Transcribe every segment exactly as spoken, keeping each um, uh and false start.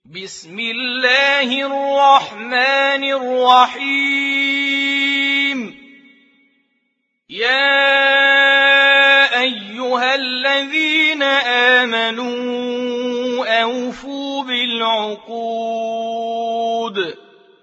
بسم الله الرحمن الرحيم يا أيها الذين آمنوا أوفوا بالعقود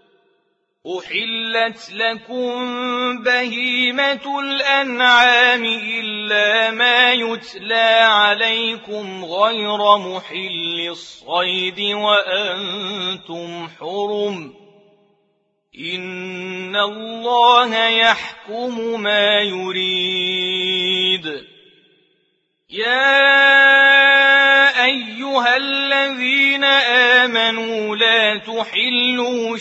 أحلت لكم بهيمة الأنعام إلا ما يتلى عليكم غير محل الصيد وأنتم حرم إن الله يحكم ما يريد يا أيها الذين آمنوا لا تحلوا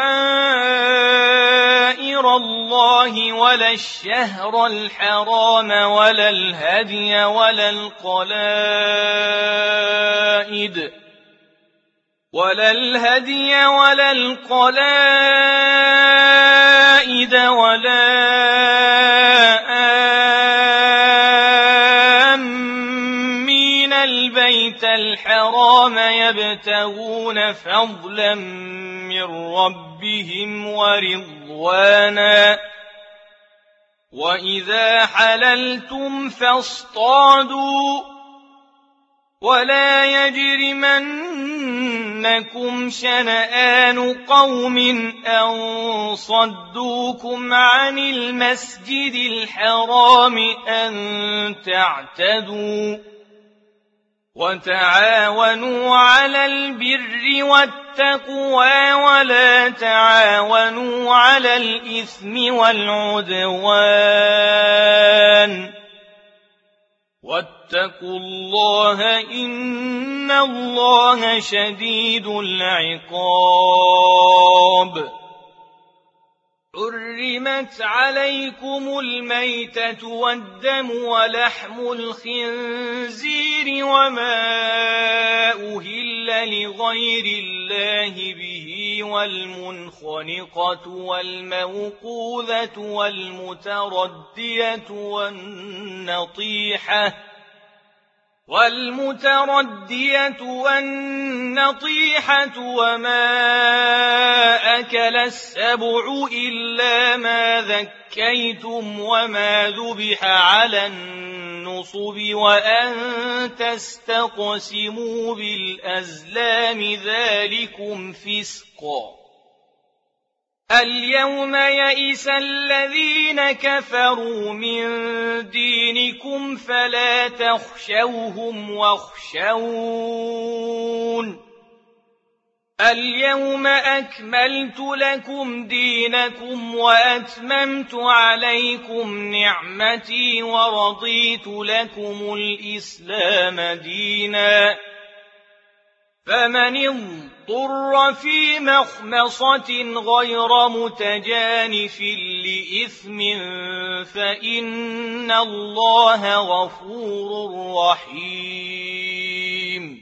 شعائر الله ولا الشهر الحرام ولا الهدي ولا القلائد ولا الهدي ولا القلائد ولا آمين البيت الحرام يبتغون فضلا من ربهم ورضوانا وإذا حللتم فاصطادوا ولا يجرمنكم شنآن قوم أن صدوكم عن المسجد الحرام أن تعتدوا وتعاونوا على البر والتقوى ولا تعاونوا على الإثم والعدوان واتقوا الله إن الله شديد العقاب حرمت عليكم الميتة والدم ولحم الخنزير وما أهل لغير الله به والمنخنقة والموقوذة والمتردية والنطيحة والمتردية والنطيحة وما أكل السبع إلا ما ذكيتم وما ذبح على النصب وأن تستقسموا بالأزلام ذلكم فسق اليوم يئس الذين كفروا من دينكم فلا تخشوهم واخشون اليوم أكملت لكم دينكم وأتممت عليكم نعمتي ورضيت لكم الإسلام دينا فمن اضطر في مخمصة غير متجانف لإثم فإن الله غفور رحيم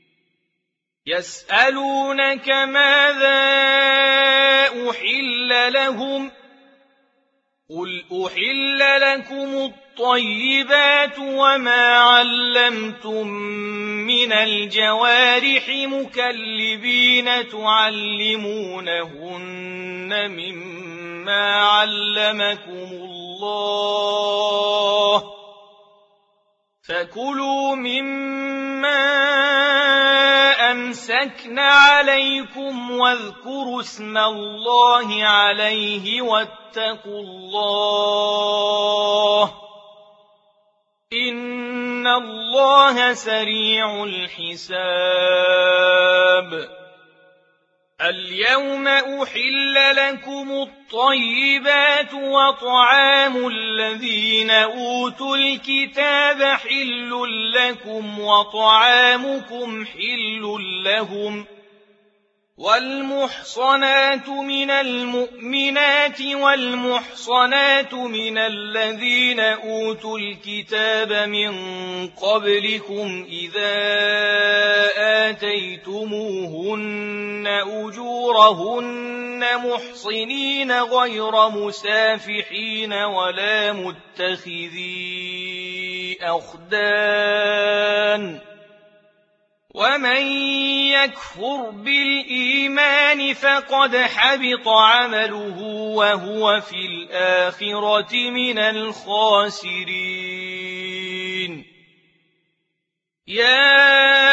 يسألونك ماذا أحل لهم قل أحل لكم الطيبات وما علمتم من الجوارح مكلبين تعلمونهن مما علمكم الله فكلوا مما أمسكن عليكم واذكروا اسم الله عليه واتقوا الله إن الله سريع الحساب اليوم أحل لكم الطيبات وطعام الذين أوتوا الكتاب حل لكم وطعامكم حل لهم والمحصنات من المؤمنات والمحصنات من الذين أوتوا الكتاب من قبلكم إذا آتيتموهن أجورهن محصنين غير مسافحين ولا متخذي أخدان ومن يكفر بالإيمان فقد حبط عمله وهو في الآخرة من الخاسرين. يا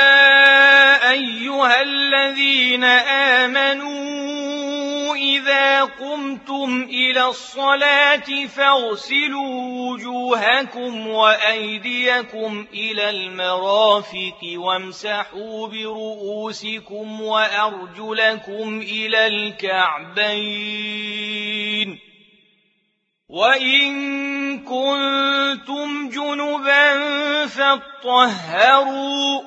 أيها الذين آمنوا إذا قمتم إلى الصلاة فاغسلوا وجوهكم وأيديكم إلى المرافق وامسحوا برؤوسكم وأرجلكم إلى الكعبين، وإن كنتم جنبا فاطهروا،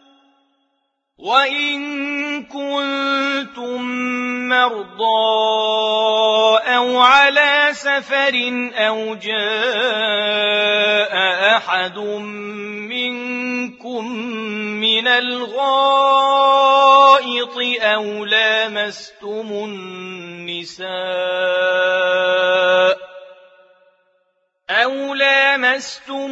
وإن كنتم مرضى أو على سفر أو جاء أحد منكم من الغائط أو لامستم النساء أو لامستم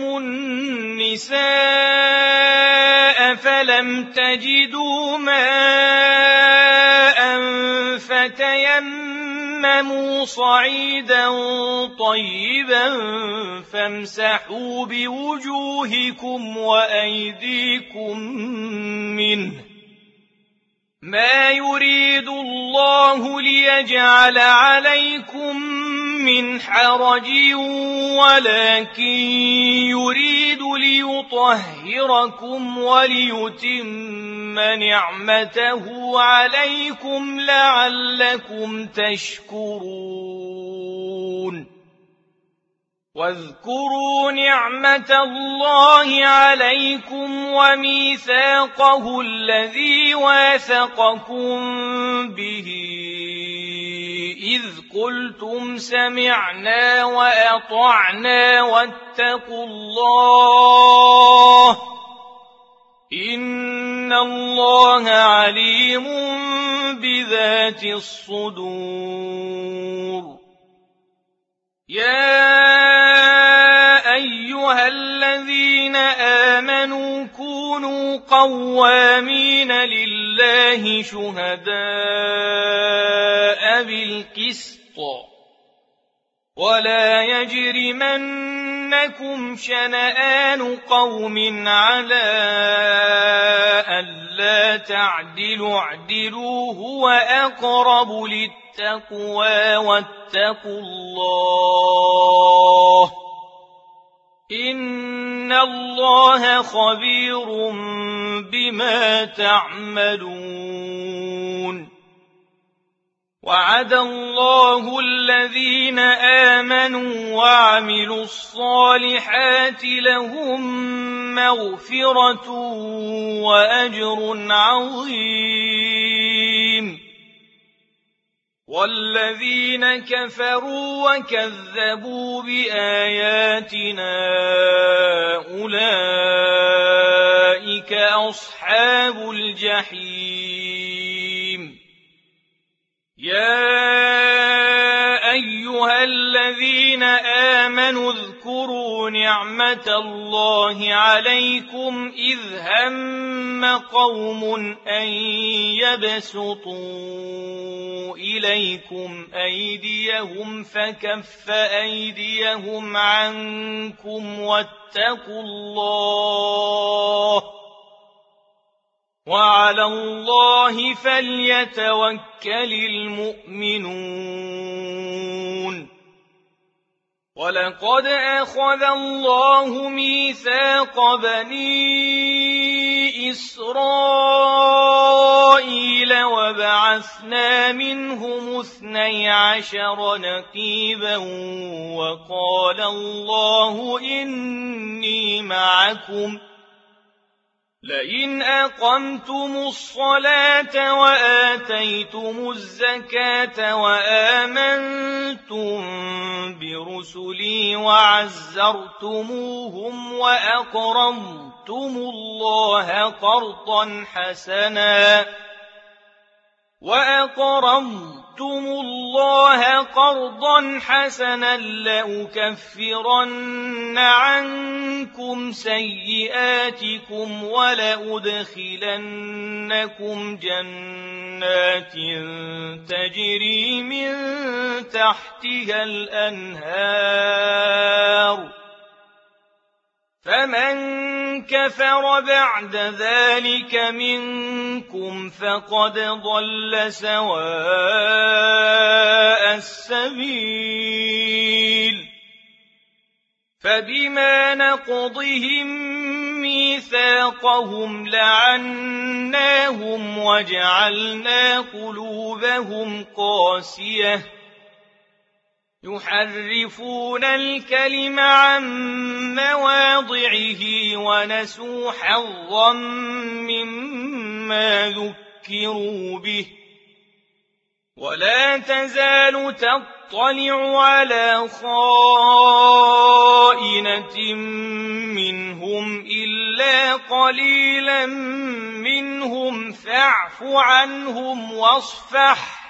النساء فلم تجدوا ماء فتيمموا صعيدا طيبا فامسحوا بوجوهكم وأيديكم منه، ما يريد الله ليجعل عليكم من حرج ولكن يريد ليطهركم وليتم نعمته عليكم لعلكم تشكرون. واذكروا نعمة الله عليكم وميثاقه الذي واثقكم به إذ قلتم سمعنا وأطعنا واتقوا الله إن الله عليم بذات الصدور. يا أيها الذين آمنوا كونوا قوامين لله شهداء بالقسط ولا يجرمنكم شنآن قوم على ألا تعدلوا اعدلوا هو أقرب للتقوى واتقوا الله إن الله خبير بما تعملون. وعد الله الذين آمنوا وعملوا الصالحات لهم مغفرة وأجر عظيم، والذين كفروا وكذبوا بآياتنا أولئك أصحاب الجحيم. يا أيها الذين آمنوا اذكروا نعمة الله عليكم إذ هم قوم أن يبسطوا إليكم أيديهم فكف أيديهم عنكم واتقوا الله وعلى الله فليتوكل المؤمنون. ولقد أخذ الله ميثاق بني إسرائيل وبعثنا منهم اثني عشر نقيبا وقال الله إني معكم لئن أقمتم الصلاة وآتيتم الزكاة وآمنتم برسلي وعزرتموهم وأقرضتم الله قرضا حسنا وأقرضتم اللَّهَ قَرْضًا حَسَنًا لَّأُكَفِّرَنَّ عَنكُمْ سَيِّئَاتِكُمْ وَلَأُدْخِلَنَّكُمْ جَنَّاتٍ تَجْرِي مِن تَحْتِهَا الْأَنْهَارُ فَمَن كَفَرَ بَعْدَ ذَلِكَ مِنكُمْ فَقَدْ ضَلَّ سَوَاءَ السَّبِيلِ فَبِمَا نَقْضِهِم مِّيثَاقَهُمْ لَعَنَّاهُمْ وَجَعَلْنَا قُلُوبَهُمْ قَاسِيَةً يُحَرِّفُونَ الْكَلِمَ عَن مَّوَاضِعِهِ وَنَسُوا حَظًّا مِّمَّا ذُكِّرُوا بِهِ وَلَا تَزَالُ تَطَّلِعُ عَلَىٰ خَائِنَةٍ مِّنْهُمْ إِلَّا قَلِيلًا مِّنْهُمْ فَاعْفُ عَنْهُمْ وَاصْفَحْ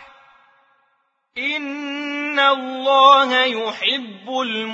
إِنَّ اللَّهَ يُحِبُّ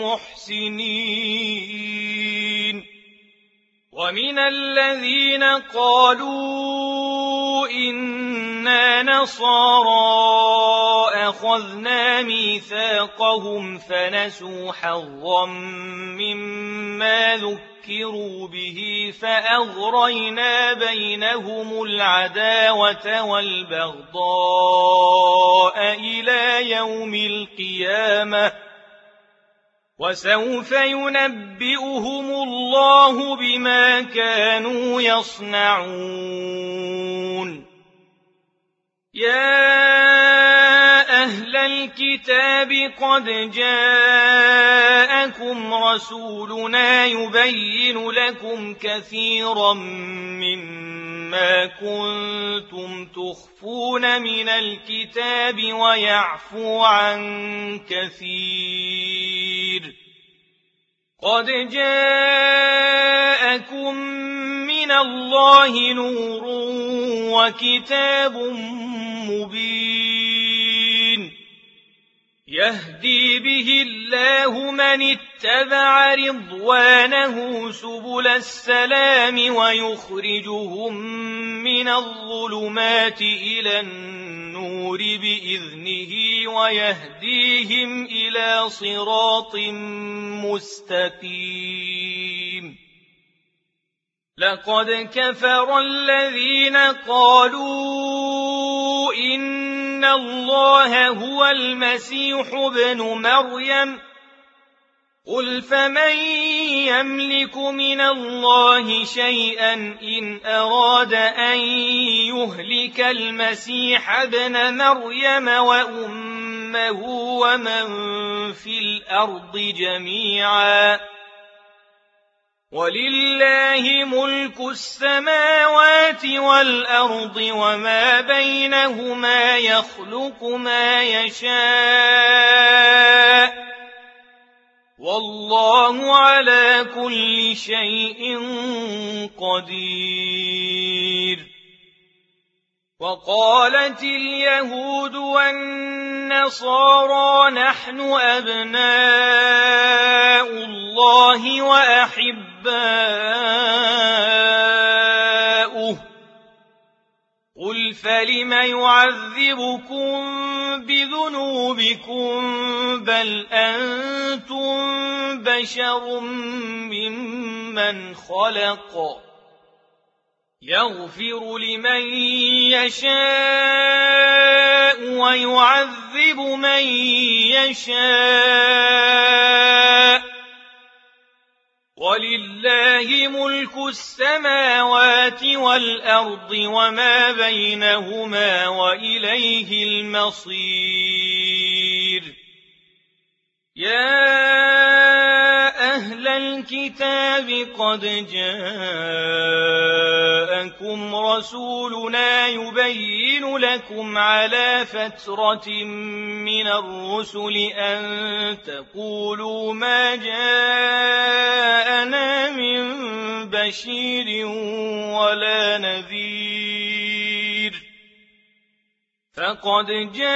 الْمُحْسِنِينَ وَمِنَ الَّذِينَ قَالُوا إِنَّا نَصَارَىٰ أَخَذْنَا مِيثَاقَهُمْ فَنَسُوا حَظًّا مِّمَّا ذُكِّرُوا بِهِ فَأَغْرَيْنَا بَيْنَهُمُ الْعَدَاوَةَ وَالْبَغْضَاءَ إِلَىٰ يَوْمِ الْقِيَامَةِ وَسَوْفَ يُنَبِّئُهُمُ اللَّهُ بِمَا كَانُوا يَصْنَعُونَ يَا أَهْلَ الْكِتَابِ قَدْ جَاءَكُمْ رَسُولُنَا يُبَيِّنُ لَكُمْ كَثِيرًا مِّمَّا كُنتُمْ تُخْفُونَ مِنَ الْكِتَابِ وَيَعْفُو عَن كَثِيرٍ قَدْ جَاءَكُم مِّنَ اللَّهِ نُورٌ وَكِتَابٌ مُّبِينٌ يَهْدِي بِهِ اللَّهُ مَنِ اتَّبَعَ رِضْوَانَهُ سُبُلَ السَّلَامِ وَيُخْرِجُهُم مِّنَ الظُّلُمَاتِ إِلَى النُّورِ بِإِذْنِهِ وَيَهْدِيهِمْ إِلَىٰ صِرَاطٍ مُّسْتَقِيمٍ لَقَدْ كَفَرَ الَّذِينَ قَالُوا إِنَّ اللَّهَ هُوَ الْمَسِيحُ ابْنُ مَرْيَمَ قُلْ فَمَن يَمْلِكُ مِنَ اللَّهِ شَيْئًا إِنْ أَرَادَ أَن يُهْلِكَ الْمَسِيحَ ابْنَ مَرْيَمَ وَأُمَّهُ وَمَن فِي الْأَرْضِ جَمِيعًا وَلِلَّهِ مُلْكُ السَّمَاوَاتِ وَالْأَرْضِ وَمَا بَيْنَهُمَا يَخْلُقُ مَا يَشَاءُ وَاللَّهُ عَلَىٰ كُلِّ شَيْءٍ قَدِيرٌ وَقَالَتِ الْيَهُودُ وَالنَّصَارَىٰ نَحْنُ أَبْنَاءُ اللَّهِ وَأَحِبَّاؤُهُ قُلْ فَلِمَ يُعَذِّبُكُم بِذُنُوبِكُم بَلْ أَنتُم بَشَرٌ مِّمَّنْ خَلَقَ يَغْفِرُ لِمَن يَشَاءُ وَيُعَذِّبُ مَن يَشَاءُ وَلِلَّهِ مُلْكُ السَّمَاوَاتِ وَالْأَرْضِ وَمَا بَيْنَهُمَا وَإِلَيْهِ الْمَصِيرُ يَا أَهْلَ الْكِتَابِ قَدْ جَاءَكُمْ رَسُولُنَا يُبَيِّنُ لَكُمْ عَلَىٰ فَتْرَةٍ مِّنَ الرُّسُلِ أَن تَقُولُوا مَا جَاءَنَا مِن بَشِيرٍ وَلَا نَذِيرٍ فقد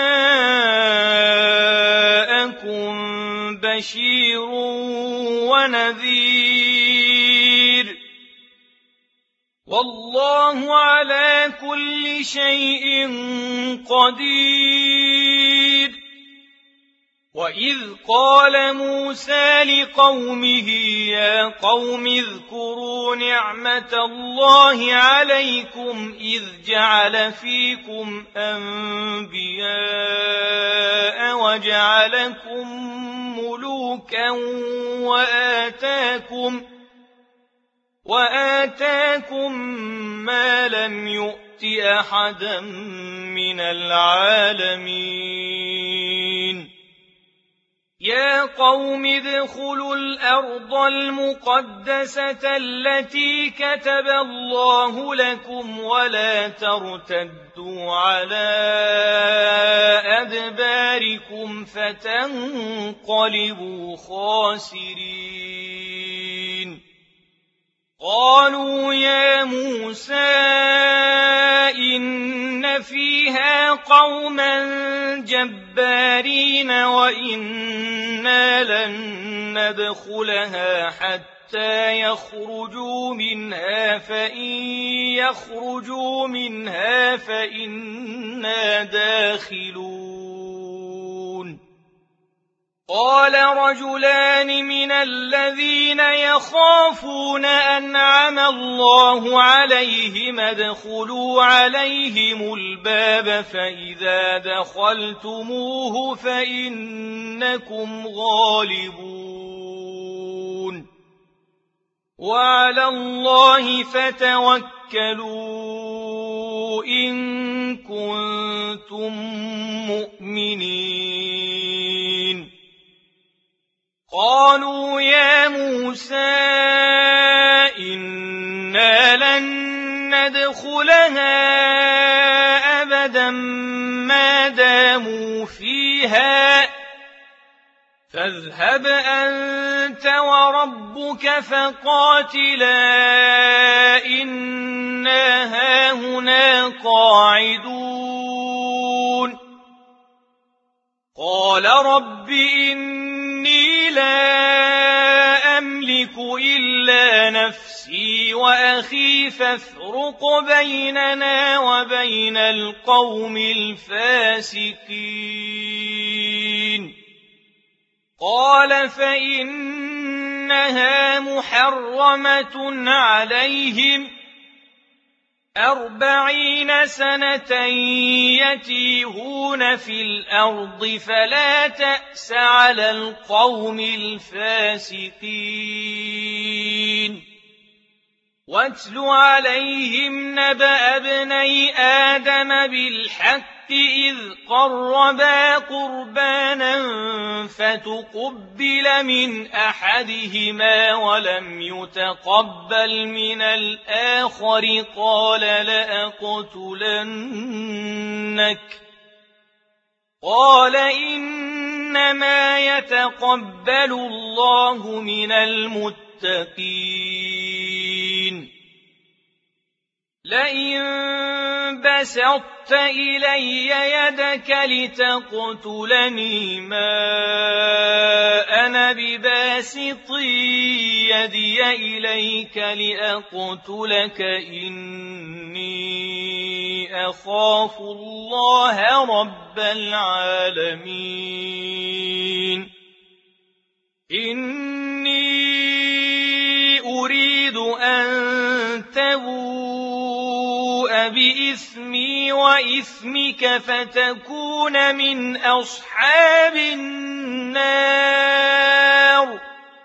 جاءكم بشير ونذير والله على كل شيء قدير. وإذ قال موسى لقومه يا قوم اذكروا نعمة الله عليكم إذ جعل فيكم أنبياء وجعلكم ملوكا وآتاكم وآتاكم ما لم يؤت أحدا من العالمين. يا قوم ادخلوا الأرض المقدسة التي كتب الله لكم ولا ترتدوا على أدباركم فتنقلبوا خاسرين. قالوا يا موسى إن فيها قوما جبارين وإنا لن ندخلها حتى يخرجوا منها فإن يخرجوا منها فإنا داخلون. قال رجلان من الذين يخافون أنعم الله عليهم ادخلوا عليهم الباب فإذا دخلتموه فإنكم غالبون وعلى الله فتوكلوا إن كنتم مؤمنين. قالوا يا موسى إنا لن ندخلها أبدا ما داموا فيها فاذهب أنت وربك فقاتلا إنا هاهنا قاعدون. قال رب إني لا أملك إلا نفسي وأخي فافرق بيننا وبين القوم الفاسقين. قال فإنها محرمة عليهم أربعين سنة يتيهون في الأرض فلا تأس على القوم الفاسقين. واتل عليهم نبأ ابني آدم بالحق إذ قربا قربانا فتقبل من أحدهما ولم يتقبل من الآخر قال لأقتلنك قال إنما يتقبل الله من المتقين. لئن بسطت إلي يدك لتقتلني ما أنا بباسط يدي إليك لأقتلك إني أخاف الله رب العالمين. إني أريد أن تبوء بإثمي وإثمك فتكون من أصحاب النار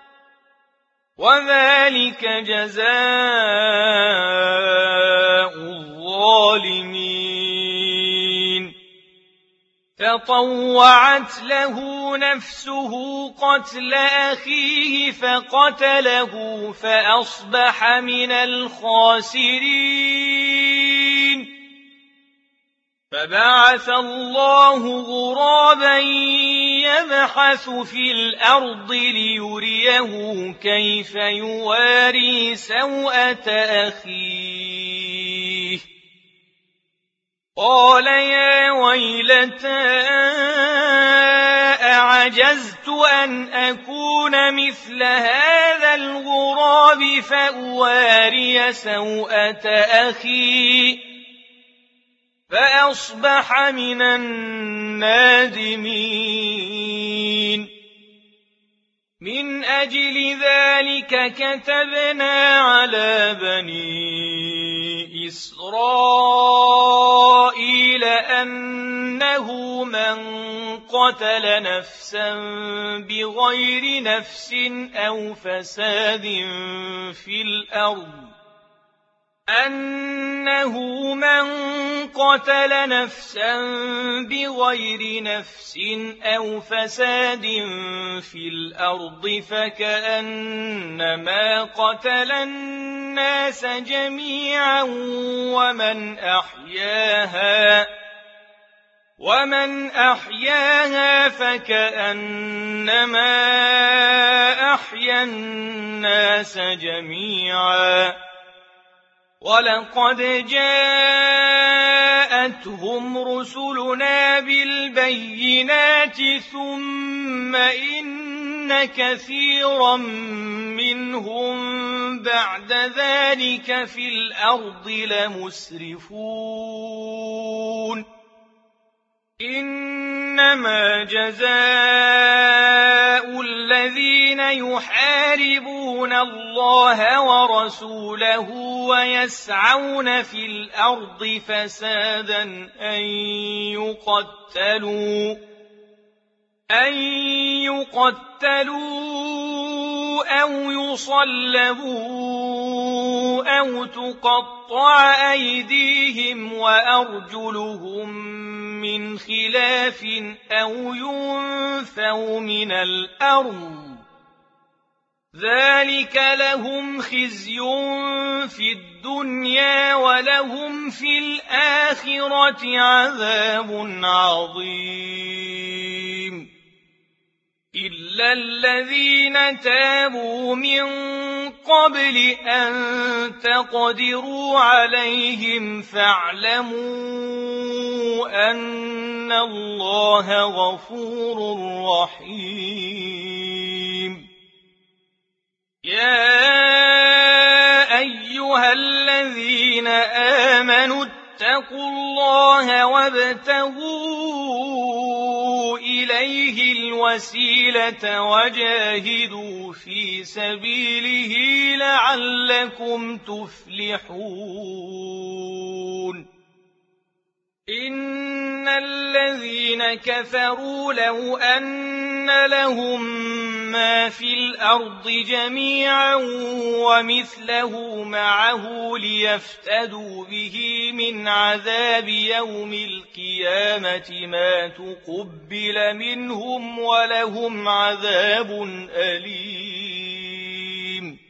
وذلك جزاء الظالمين. فطوعت له نفسه قتل أخيه فقتله فأصبح من الخاسرين. فبعث الله غرابا يبحث في الأرض ليريه كيف يواري سوءة أخيه. قال يا ويلتى أعجزت أن أكون مثل هذا الغراب فأواري سوءة أخي فأصبح من النادمين. من أجل ذلك كتبنا على بني إسرائيل أنه من قتل نفسا بغير نفس أو فساد في الأرض أنه من قتل نفسا بغير نفس أو فساد في الأرض فكأنما قتل الناس جميعا ومن أحياها ومن أحياها فكأنما أحيا الناس جميعا. ولقد جاءتهم رسلنا بالبينات ثم إن كثيرا منهم بعد ذلك في الأرض لمسرفون. إنما جزاء الذين يحاربون الله ورسوله ويسعون في الأرض فسادا أن يقتلوا أن يقتلوا أو يصلبوا أو تقطع أيديهم وأرجلهم من خلاف أو ينفوا من الأرض ذلك لهم خزي في الدنيا ولهم في الآخرة عذاب عظيم. إلا الذين تابوا من قبل أن تقدروا عليهم فاعلموا أن الله غفور رحيم. يا أيها الذين آمنوا اتقوا الله وابتغوا إليه الوسيلة وجاهدوا في سبيله لعلكم تفلحون. إن الذين كفروا لو أن لهم ما في الأرض جميعا ومثله معه ليفتدوا به من عذاب يوم القيامة ما تقبل منهم ولهم عذاب أليم.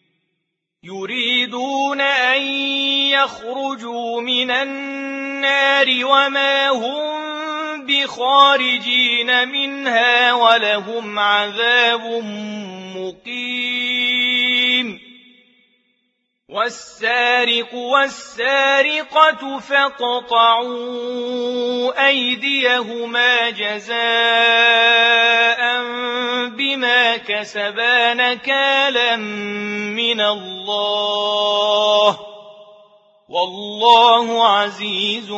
يريدون أن يخرجوا من النار وما هم بخارجين منها ولهم عذاب مقيم. والسارق والسارقة فاقطعوا أيديهما جزاء بما كسبا نكالا من الله والله عزيز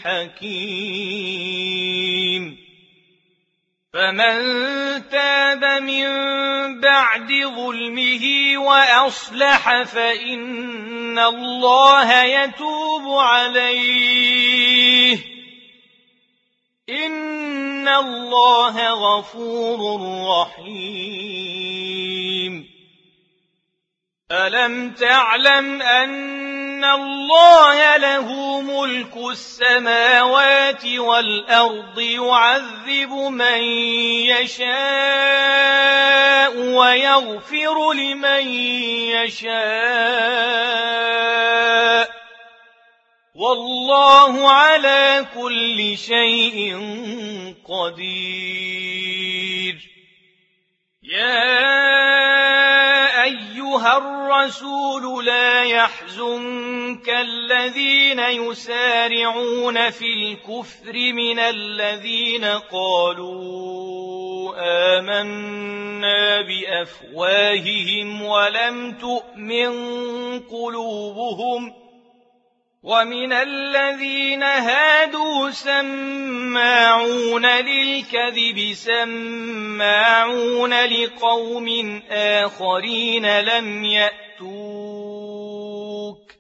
حكيم. فمن تاب من بعد ظلمه وأصلح فإن الله يتوب عليه إن الله غفور رحيم. ألم تعلم أن الله له ملك السماوات والأرض يعذب من يشاء ويغفر لمن يشاء والله على كل شيء قدير. يا أيها الرسول لا يحزنك الذين يسارعون في الكفر من الذين قالوا آمنا بأفواههم ولم تؤمن قلوبهم ومن الذين هادوا سماعون للكذب سماعون لقوم آخرين لم يأتوك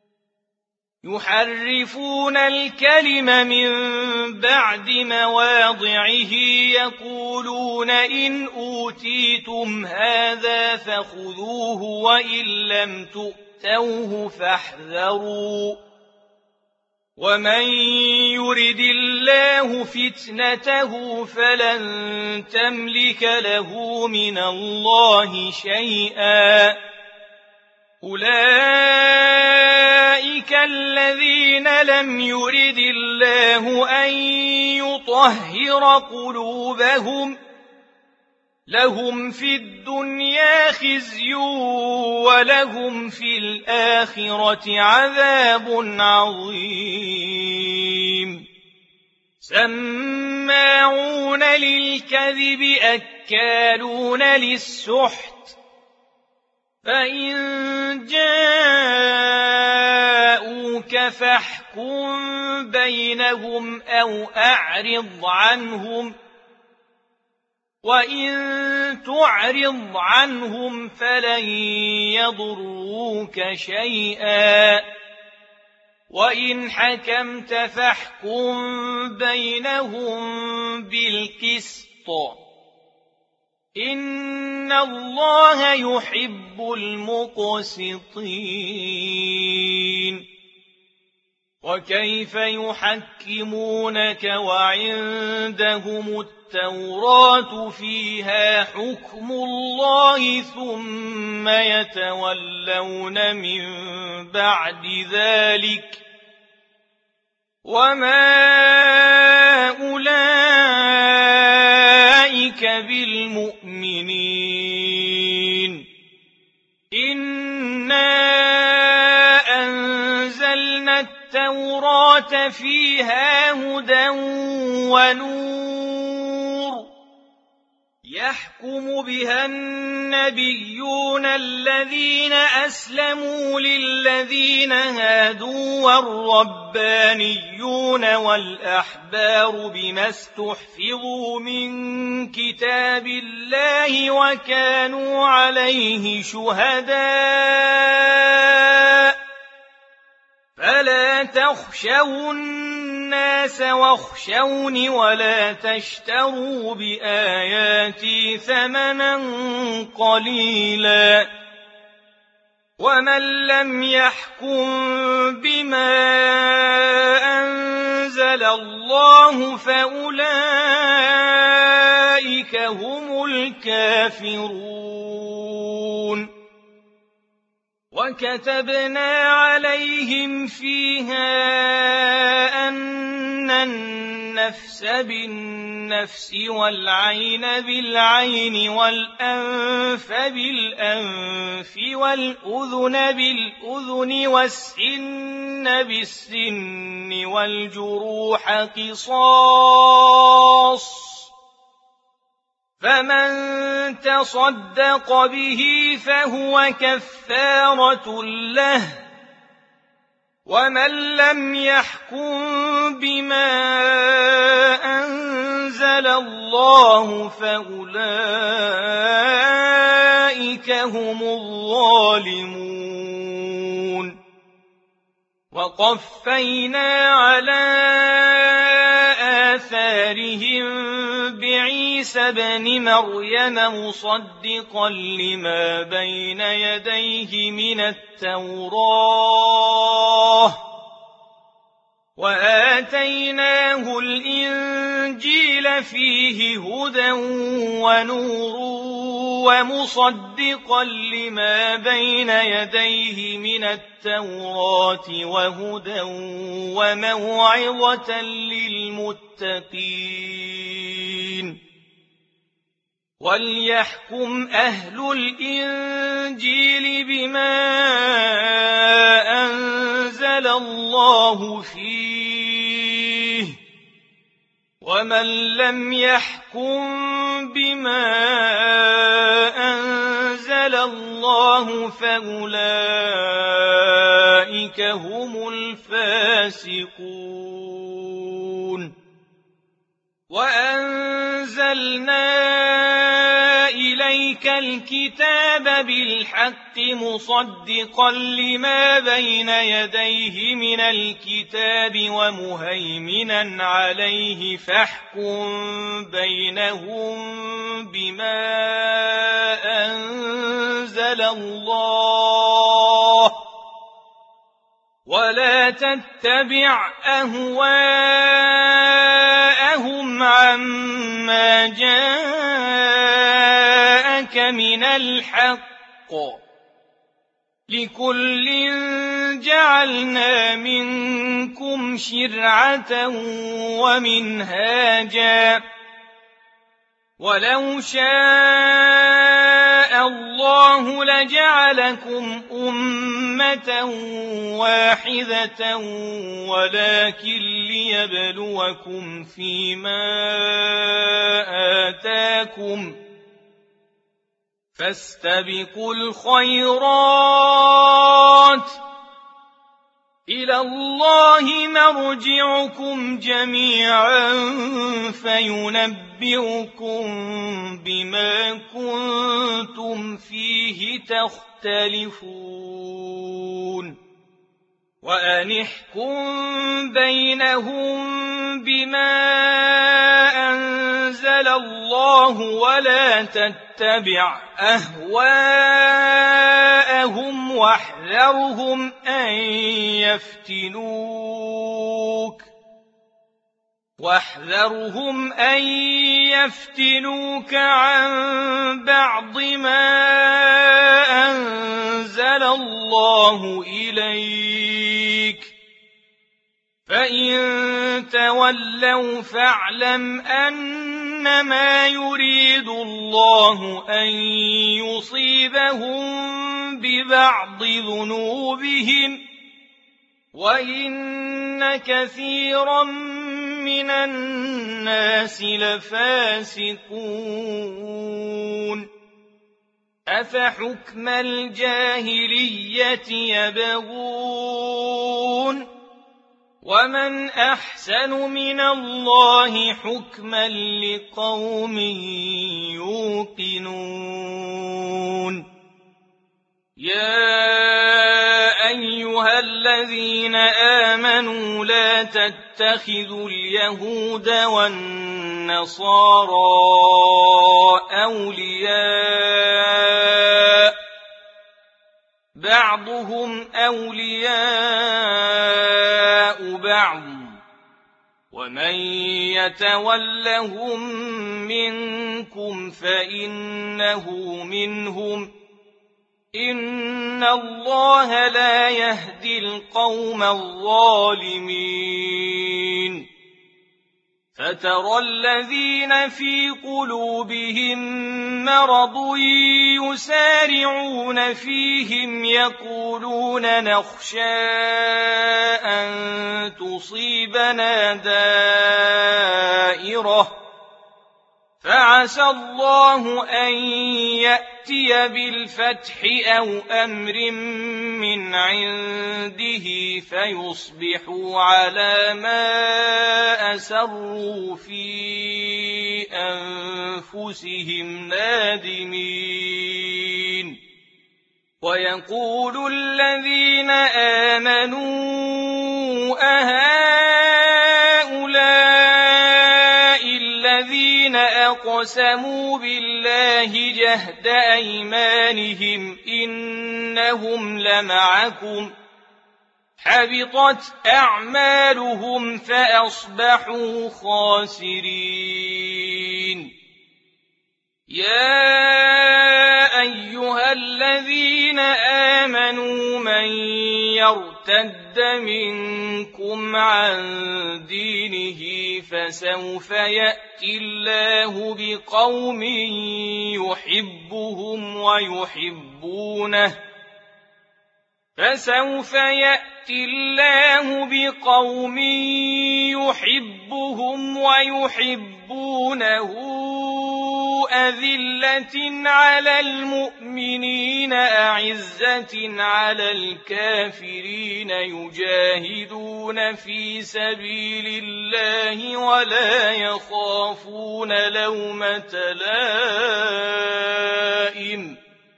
يحرفون الكلم من بعد مواضعه يقولون إن أوتيتم هذا فخذوه وإن لم تؤتوه فاحذروا ومن يرد الله فتنته فلن تملك له من الله شيئا أولئك الذين لم يرد الله أن يطهر قلوبهم لهم في الدنيا خزي ولهم في الآخرة عذاب عظيم سماعون للكذب أكالون للسحت فإن جاءوك فاحكم بينهم أو أعرض عنهم وإن تعرض عنهم فلن يضروك شيئا وإن حكمت فاحكم بينهم بالقسط إن الله يحب المقسطين وكيف يحكمونك وعندهم التوراة فيها حكم الله ثم يتولون من بعد ذلك وما أولئك بالمؤمنين إنا أنزلنا التوراة فيها هدى ونور يحكم بها النبيون الذين أسلموا للذين هادوا والربانيون والأحبار بما استحفظوا من كتاب الله وكانوا عليه شهداء فلا تخشوا الناس واخشوني ولا تشتروا بآياتي ثمنا قليلا ومن لم يحكم بما أنزل الله فأولئك هم الكافرون وكتبنا عليهم فيها أن النفس بالنفس والعين بالعين والأنف بالأنف والأذن بالأذن والسن بالسن والجروح قصاص فمن تصدق به فهو كفارة له ومن لم يحكم بما أنزل الله فأولئك هم الظالمون وقفينا على آثارهم بعيسى ابن مريم مصدقا لما بين يديه من التوراة وآتيناه الإنجيل فيه هدى ونور ومصدقا لما بين يديه من التوراة وهدى وموعظة للمتقين وليحكم أهل الإنجيل بما أنزل الله فيه، ومن لم يحكم بما أنزل الله فأولئك هم الفاسقون. وأنزلنا إليك الكتاب بالحق مصدقا لما بين يديه من الكتاب ومهيمنا عليه، فاحكم بينهم بما أنزل الله، ولا تتبع أهواءهم عما جاءك من الحق، لكل جعلنا منكم شرعة ومنهاجا، ولو شاء الله لجعلكم أمة واحدة ولكن ليبلوكم فيما آتاكم، فاستبقوا الخيرات، إلى الله مرجعكم جميعا فينبئكم بما كنتم فيه تختلفون. وأن احكم بينهم بما أنزل الله ولا تتبع أهواءهم واحذرهم أن يفتنوك واحذرهم أن يفتنوك عن بعض ما أنزل الله إليك، فإن تولوا فاعلم أنما يريد الله أن يصيبهم ببعض ذنوبهم، وإن كثيرا من الناس لفاسقون. أفحكم الجاهلية يبغون، ومن أحسن من الله حكما لقوم يوقنون. يا أيها الذين آمنوا لا تتخذوا اليهود والنصارى أولياء، بعضهم أولياء بعض، ومن يتولهم منكم فإنه منهم، إن الله لا يهدي القوم الظالمين. فترى الذين في قلوبهم مرض يسارعون فيهم يقولون نخشى أن تصيبنا دائرة، فعسى الله أن يأتي بالفتح أو أمر من عنده فيصبحوا على ما أسروا في أنفسهم نادمين. ويقول الذين آمنوا أهؤلاء الذين أقسموا بالله جهد أيمانهم إنهم لمعكم حبطت أعمالهم فأصبحوا خاسرين. يا أيها الذين آمنوا من يرتد يرتد منكم عن دينه فسوف يأتي الله بقوم يحبهم ويحبونه فسوف يأتي الله بقوم يحبهم ويحبونه أذلة على المؤمنين أعزة على الكافرين يجاهدون في سبيل الله ولا يخافون لومة لائم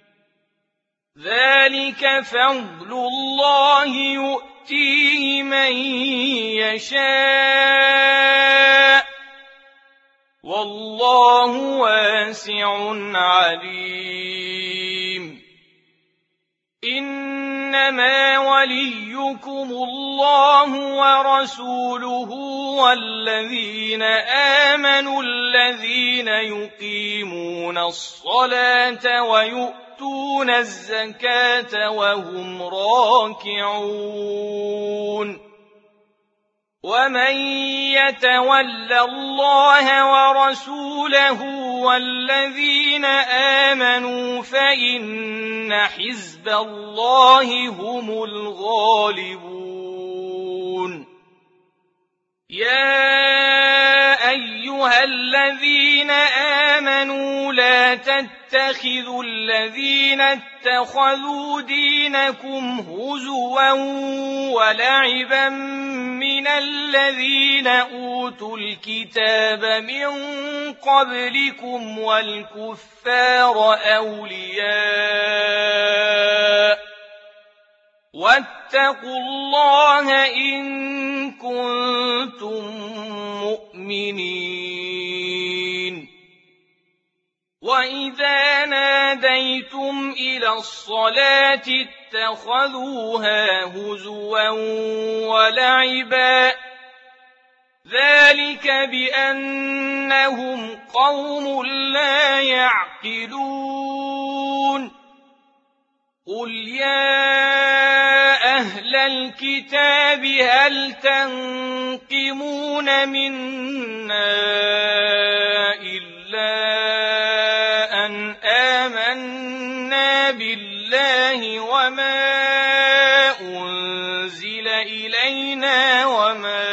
ذلك فضل الله يؤتيه من يشاء والله واسع عليم إنما وليكم الله ورسوله والذين آمنوا الذين يقيمون الصلاة ويؤتون الزكاة وهم راكعون ومن يتول الله ورسوله والذين آمنوا فإن حزب الله هم الغالبون يا أيها الذين آمنوا لا تتخذوا الذين اتخذوا دينكم هزوا ولعبا من الذين أوتوا الكتاب من قبلكم والكفار أولياء واتقوا الله إن كنتم مؤمنين وإذا ناديتم إلى الصلاة اتخذوها هزوا ولعبا ذلك بأنهم قوم لا يعقلون قل يا أهل الكتاب هل تنقمون منا إلا أن آمنا بالله وما أنزل إلينا وما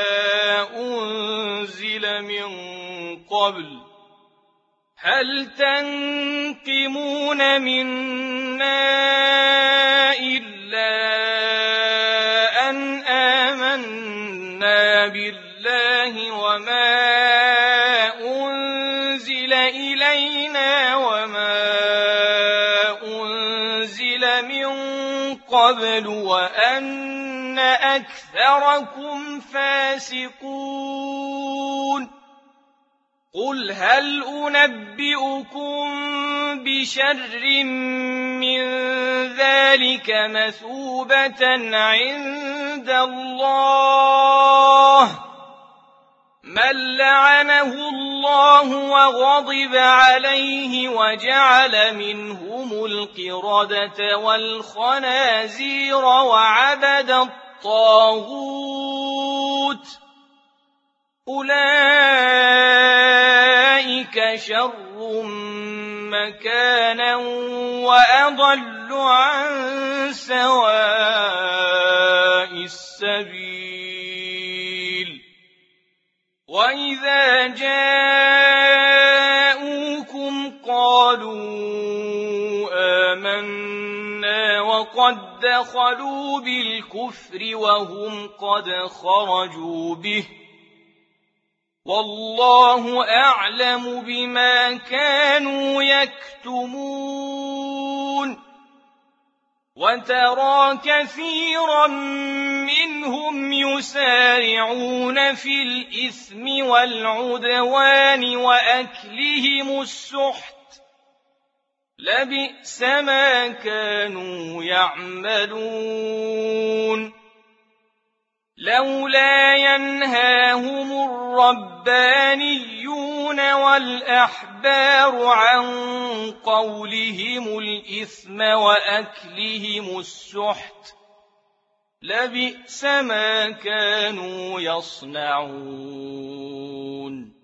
أنزل من قبل هل تنقمون منا إلا أن آمنا بالله وما أنزل إلينا وما أنزل من قبل وأن أكثركم فاسقون قل هل أنبئكم بشر من ذلك مثوبة عند الله من لعنه الله وغضب عليه وجعل منهم القردة والخنازير وعبد الطاغوت أولئك شر مكانا وأضل عن سواء السبيل وإذا جاءوكم قالوا آمنا وقد دخلوا بالكفر وهم قد خرجوا به والله أعلم بما كانوا يكتمون وترى كثيرا منهم يسارعون في الإثم والعدوان وأكلهم السحت لبئس ما كانوا يعملون لولا ينهاهم الربانيون والأحبار عن قولهم الإثم وأكلهم السحت لبئس ما كانوا يصنعون.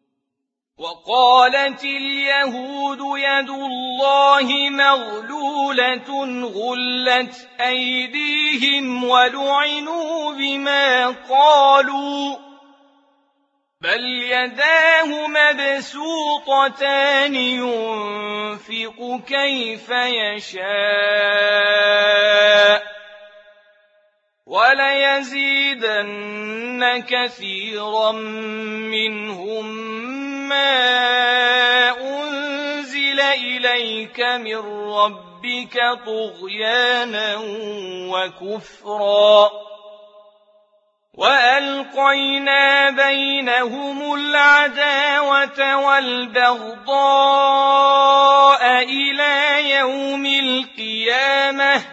وقالت اليهود يد الله مغلولة غلت أيديهم ولعنوا بما قالوا بل يداه مبسوطتان ينفق كيف يشاء وليزيدن كثيرا منهم ما أنزل إليك من ربك طغيانا وكفرا وألقينا بينهم العداوة والبغضاء إلى يوم القيامة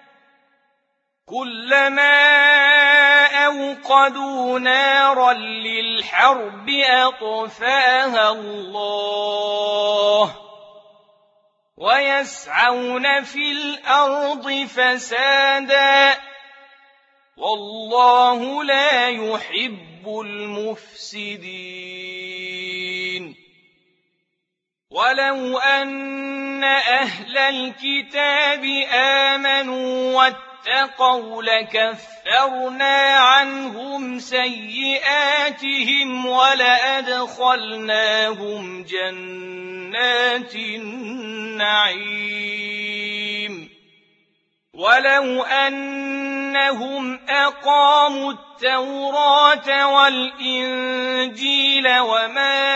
كلما أوقدوا نارا للحرب أطفأها الله ويسعون في الأرض فسادا والله لا يحب المفسدين. ولو أن أهل الكتاب آمنوا واتقوا لكفرنا عنهم سيئاتهم ولأدخلناهم جنات النعيم ولو أنهم أقاموا التوراة والإنجيل وما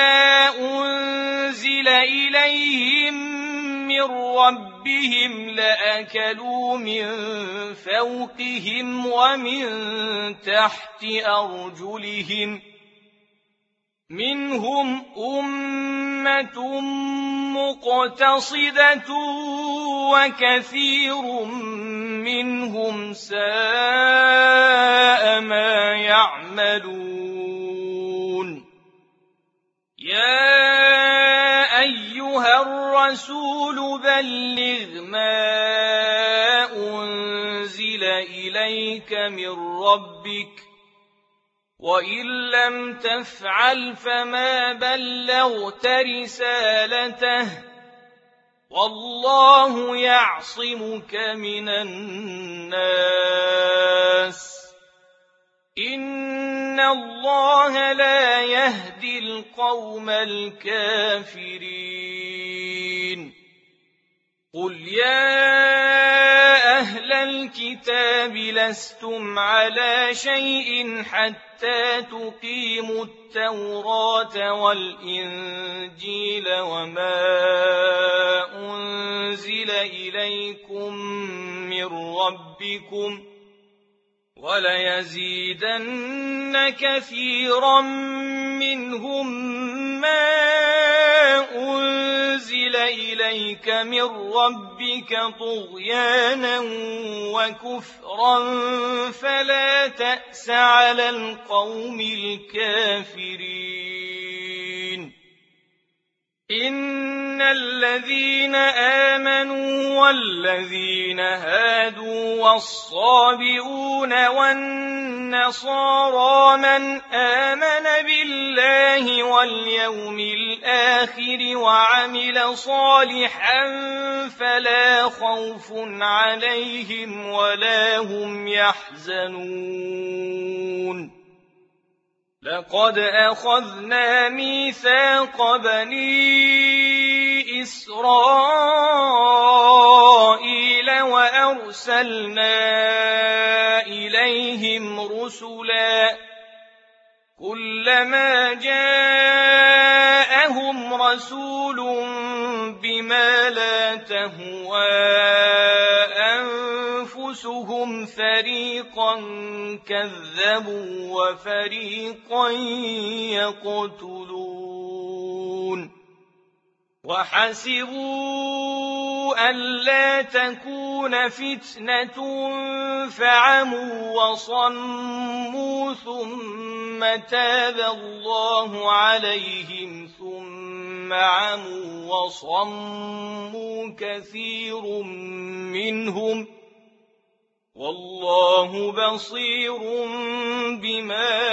أنزل إليهم من ربهم لأكلوا من فوقهم ومن تحت أرجلهم منهم أمة مقتصدة وكثير منهم ساء ما يعملون. يا أيها الرسول بلغ ما أنزل إليك من ربك وإن لم تفعل فما بلغت رسالته والله يعصمك من الناس إن الله لا يهدي القوم الكافرين. قل يا أهل الكتاب لستم على شيء حتى تقيموا التوراة والإنجيل وما أنزل إليكم من ربكم وليزيدن كثيرا منهم ما أنزل إليك من ربك طغيانا وكفرا فلا تأس على القوم الكافرين. إن الذين آمنوا والذين هادوا والصابئون والنصارى من آمن بالله واليوم الآخر وعمل صالحا فلا خوف عليهم ولا هم يحزنون. لقد أخذنا ميثاق بني إسرائيل وأرسلنا إليهم رسلا كلما جاءهم رسول بما لا تهوى أنفسهم فريقا كذبوا وفريقا يقتلون وحسبوا ألا تكون فتنة فعموا وصموا ثم تاب الله عليهم ثم عموا وصموا كثير منهم والله بصير بما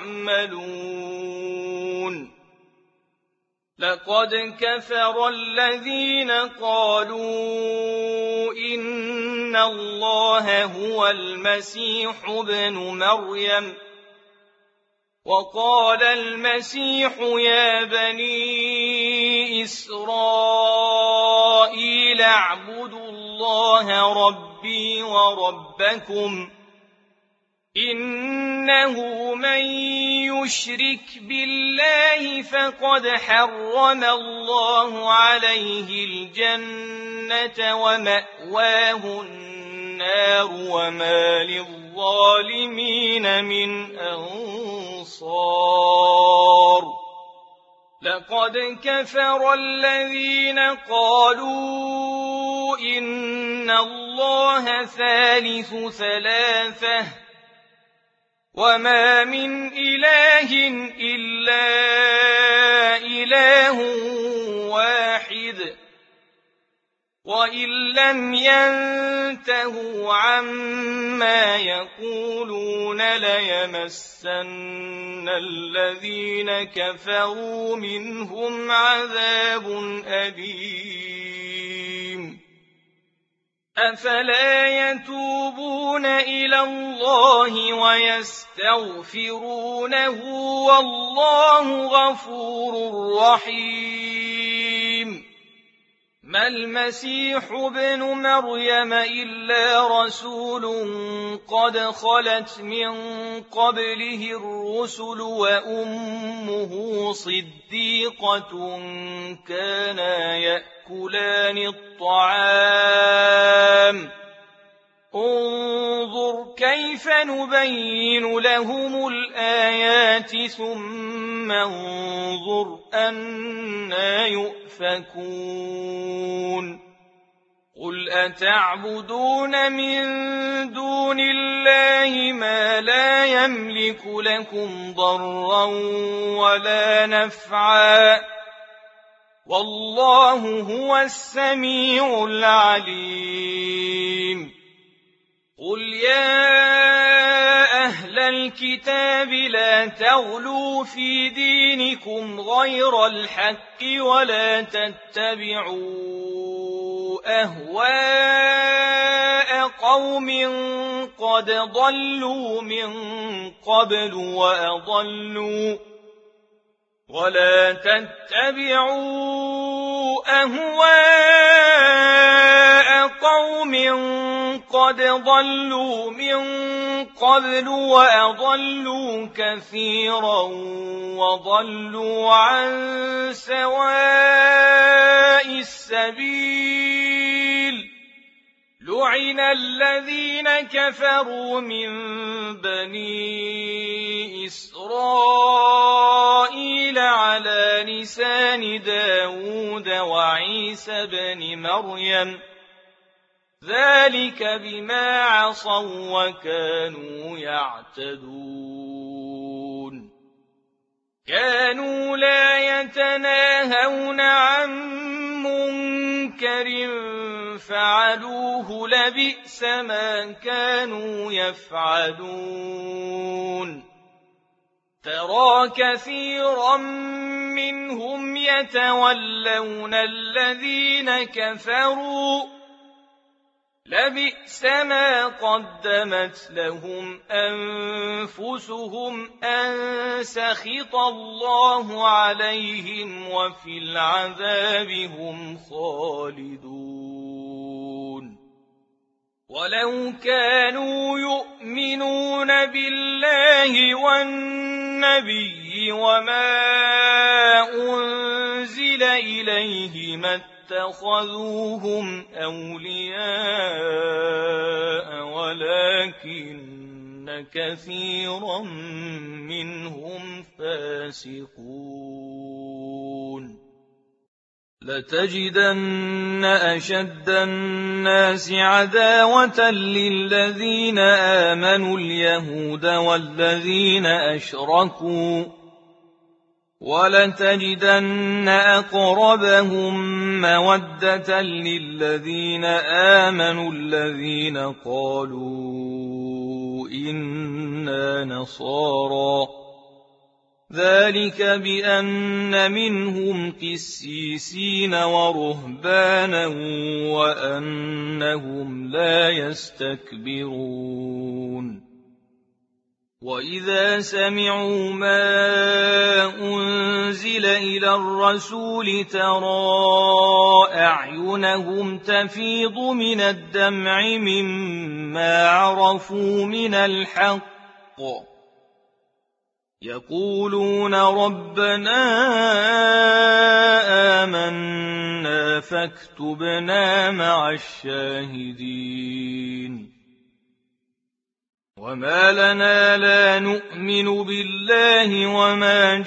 يعملون لقد كفر الذين قالوا إن الله هو المسيح ابن مريم وقال المسيح يا بني إسرائيل اعبدوا الله ربي وربكم إنه من يشرك بالله فقد حرم الله عليه الجنة ومأواه النار وما للظالمين من أنصار لقد كفر الذين قالوا إن الله ثالث ثلاثة وما من إله إلا إله واحد وإن لم ينتهوا عما يقولون ليمسن الذين كفروا منهم عذاب أليم أفلا يتوبون إلى الله ويستغفرونه والله غفور رحيم ما المسيح ابن مريم إلا رسول قد خلت من قبله الرسل وأمه صديقة كانا يأكلان الطعام انظر كيف نبين لهم الآيات ثم انظر أنى يؤفكون قل أتعبدون من دون الله ما لا يملك لكم ضرا ولا نفعا والله هو السميع العليم قل يا أهل الكتاب لا تغلوا في دينكم غير الحق ولا تتبعوا أهواء قوم قد ضلوا من قبل وأضلوا ولا تتبعوا أهواء قوم قد ضلوا من قبل وأضلوا كثيرا وضلوا عن سواء السبيل لعن الذين كفروا من بني إسرائيل على لسان داود وعيسى بن مريم ذلك بما عصوا وكانوا يعتدون كانوا لا يتناهون عن منكر فعلوه لبئس ما كانوا يفعلون ترى كثيرا منهم يتولون الذين كفروا لبئس ما قدمت لهم أنفسهم أن سخط الله عليهم وفي العذاب هم خالدون ولو كانوا يؤمنون بالله والنبي وما أنزل إليه ما اتخذوهم أولياء ولكن كثيرا منهم فاسقون لتجدن أشد الناس عداوة للذين آمنوا اليهود والذين أشركوا وَلَتَجِدَنَّ أَقْرَبَهُم مَّوَدَّةً لِّلَّذِينَ آمَنُوا الَّذِينَ قَالُوا إِنَّا نَصَارَىٰ ۚ ذَٰلِكَ بِأَنَّ مِنْهُمْ قِسِّيسِينَ وَرُهْبَانًا وَأَنَّهُمْ لَا يَسْتَكْبِرُونَ. وَإِذَا سَمِعُوا مَا أُنزِلَ إِلَى الرَّسُولِ تَرَىٰ أَعْيُنَهُمْ تَفِيضُ مِنَ الدَّمْعِ مِمَّا عَرَفُوا مِنَ الْحَقِّ يَقُولُونَ رَبَّنَا آمَنَّا فَاكْتُبْنَا مَعَ الشَّاهِدِينَ. وَمَا لَنَا لَا نُؤْمِنُ بِاللَّهِ وَمَا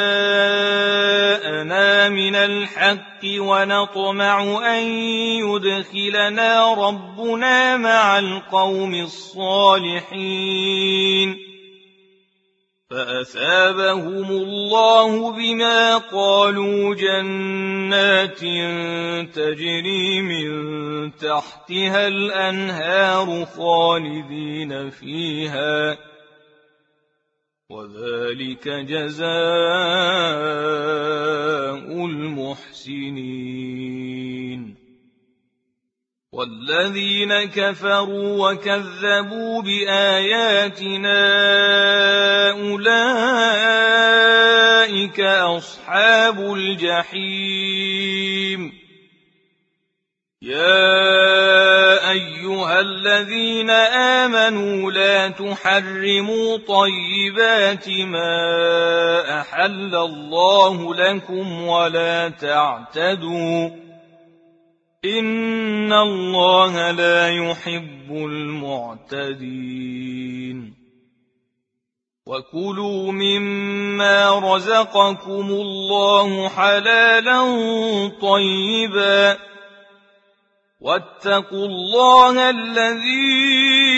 جَاءَنَا مِنَ الْحَقِّ وَنَطْمَعُ أَن يُدْخِلَنَا رَبُّنَا مَعَ الْقَوْمِ الصَّالِحِينَ فَأَثَابَهُمُ اللَّهُ بِمَا قَالُوا جَنَّاتٍ تَجْرِي مِن تَحْتِهَا الْأَنْهَارُ خَالِدِينَ فِيهَا ۚ وَذَٰلِكَ جَزَاءُ الْمُحْسِنِينَ. وَالَّذِينَ كَفَرُوا وَكَذَّبُوا بِآيَاتِنَا أُولَٰئِكَ أَصْحَابُ الْجَحِيمِ. يَا أَيُّهَا الَّذِينَ آمَنُوا لَا تُحَرِّمُوا طَيِّبَاتِ مَا أَحَلَّ اللَّهُ لَكُمْ وَلَا تَعْتَدُوا ۚ إِنَّ اللَّهَ لَا يُحِبُّ الْمُعْتَدِينَ. وَكُلُوا مِمَّا رَزَقَكُمُ اللَّهُ حَلَالًا طَيِّبًا، وَاتَّقُوا اللَّهَ الَّذِي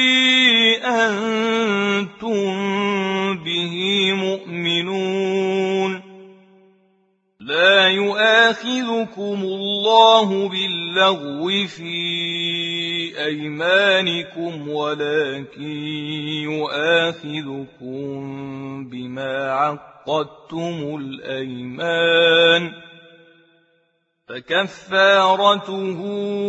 أَنتُم بِهِ مُؤْمِنُونَ. لَا يُؤَاخِذُكُمُ اللَّهُ بِاللَّغْوِ فِي أَيْمَانِكُمْ وَلَٰكِن يُؤَاخِذُكُم بِمَا عَقَّدتُّمُ الْأَيْمَانَ، فَكَفَّارَتُهُ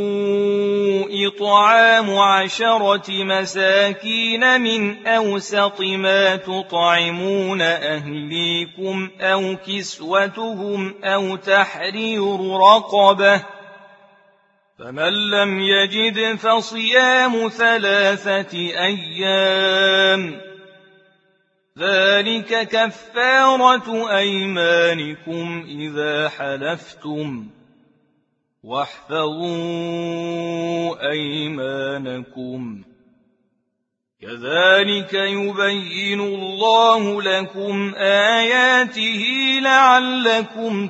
إِطْعَامُ عَشَرَةِ مَسَاكِينَ مِنْ أَوْسَطِ مَا تُطْعِمُونَ أَهْلِيكُمْ أَوْ كِسْوَتُهُمْ أَوْ تَحْرِيرُ رَقَبَةٍ ۖ فَمَن لَّمْ يَجِدْ فَصِيَامُ ثَلَاثَةِ أَيَّامٍ ۚ ذَٰلِكَ كَفَّارَةُ أَيْمَانِكُمْ إِذَا حَلَفْتُمْ ۚ وَاحْفَظُوا أَيْمَانَكُمْ ۚ كَذَٰلِكَ يُبَيِّنُ اللَّهُ لَكُمْ آيَاتِهِ لَعَلَّكُمْ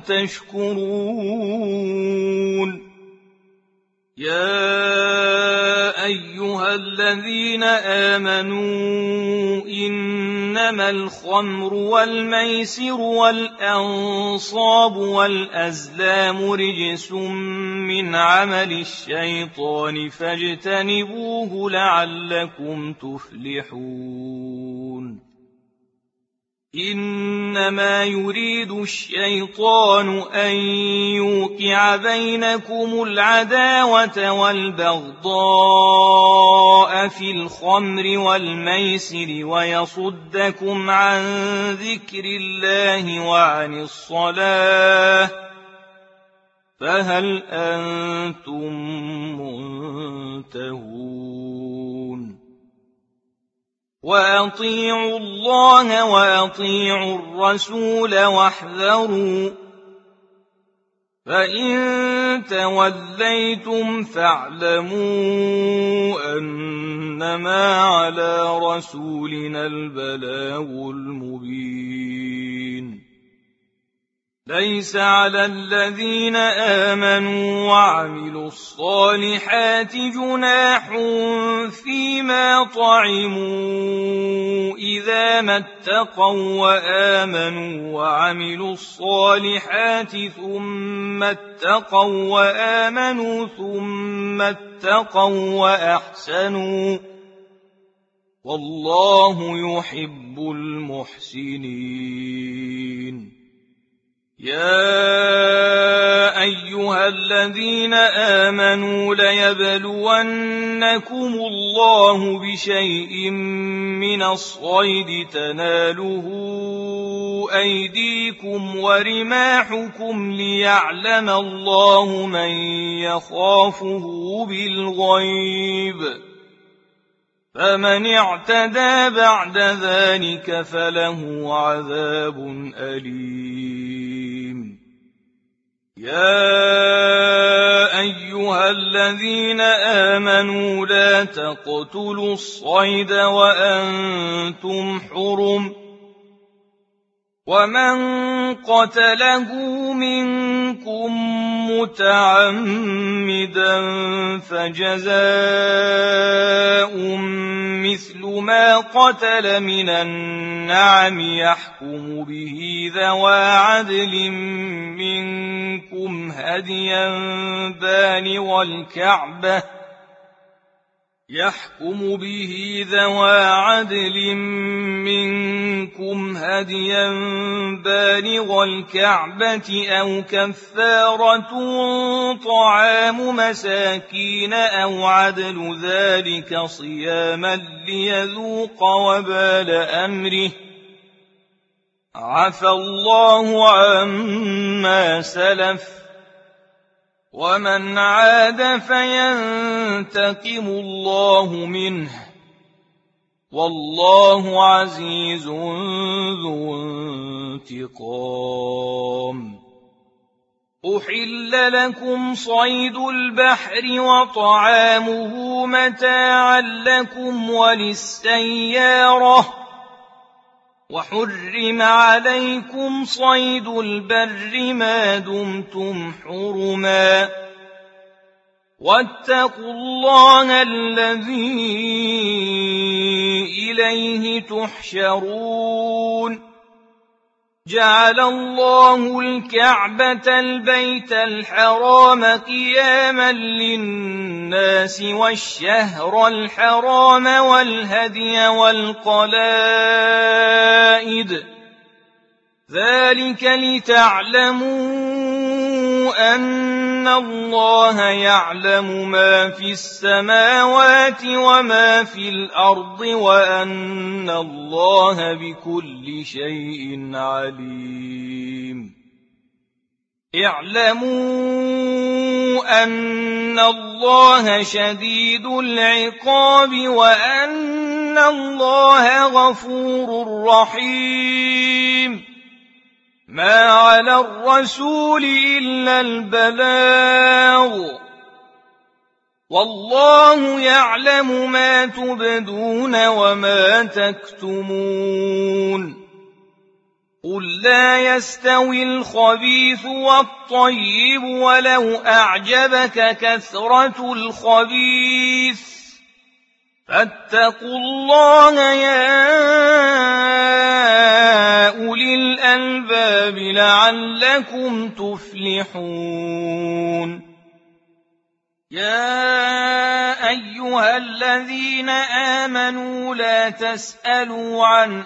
تَشْكُرُونَ. يَا أَيُّهَا الَّذِينَ آمَنُوا إِنَّمَا الْخَمْرُ وَالْمَيْسِرُ وَالْأَنصَابُ وَالْأَزْلَامُ رِجْسٌ مِّنْ عَمَلِ الشَّيْطَانِ فَاجْتَنِبُوهُ لَعَلَّكُمْ تُفْلِحُونَ. إِنَّمَا يُرِيدُ الشَّيْطَانُ أَن يُوقِعَ بَيْنَكُمُ الْعَدَاوَةَ وَالْبَغْضَاءَ فِي الْخَمْرِ وَالْمَيْسِرِ وَيَصُدَّكُمْ عَن ذِكْرِ اللَّهِ وَعَنِ الصَّلَاةِ، فَهَلْ أَنتُم مُّنتَهُونَ؟ وَأَطِيعُوا اللَّهَ وَأَطِيعُوا الرَّسُولَ وَاحْذَرُوا ۚ فَإِن تَوَلَّيْتُمْ فَاعْلَمُوا أَنَّمَا عَلَىٰ رَسُولِنَا الْبَلَاغُ الْمُبِينُ. ليس على الذين آمنوا وعملوا الصالحات جناح فيما طعموا إذا ما اتقوا وآمنوا وعملوا الصالحات ثم اتقوا وآمنوا ثم اتقوا وأحسنوا والله يحب المحسنين. يا أيها الذين آمنوا ليبلونكم الله بشيء من الصيد تناله أيديكم ورماحكم ليعلم الله من يخافه بالغيب، فمن اعتدى بعد ذلك فله عذاب أليم. يا أيها الذين آمنوا لا تقتلوا الصيد وأنتم حرم، ومن قتله منكم متعمدا فجزاء مثل ما قتل من النعم يحكم به ذوى عدل منكم هديا بالغ الكعبة يحكم به ذوى عدل منكم هديا بالغ الكعبة أو كفارة طعام مساكين أو عدل ذلك صياما ليذوق وبال أمره، عفى الله عما سلف، ومن عاد فينتقم الله منه، والله عزيز ذو انتقام. أحل لكم صيد البحر وطعامه متاعا لكم وللسيارة، وحرم عليكم صيد البر ما دمتم حرما، واتقوا الله الذي إليه تحشرون. جعل الله الكعبة البيت الحرام قياما للناس والشهر الحرام والهدي والقلائد، ذلك لتعلموا أن الله يعلم ما في السماوات وما في الأرض وأن الله بكل شيء عليم. اعلموا أن الله شديد العقاب وأن الله غفور رحيم. ما على الرسول إلا البلاغ، والله يعلم ما تبدون وما تكتمون. قل لا يستوي الخبيث والطيب ولو أعجبك كثرة الخبيث، فاتقوا الله يا أولي الألباب لعلكم تفلحون. يا أيها الذين آمنوا لا تسألوا عن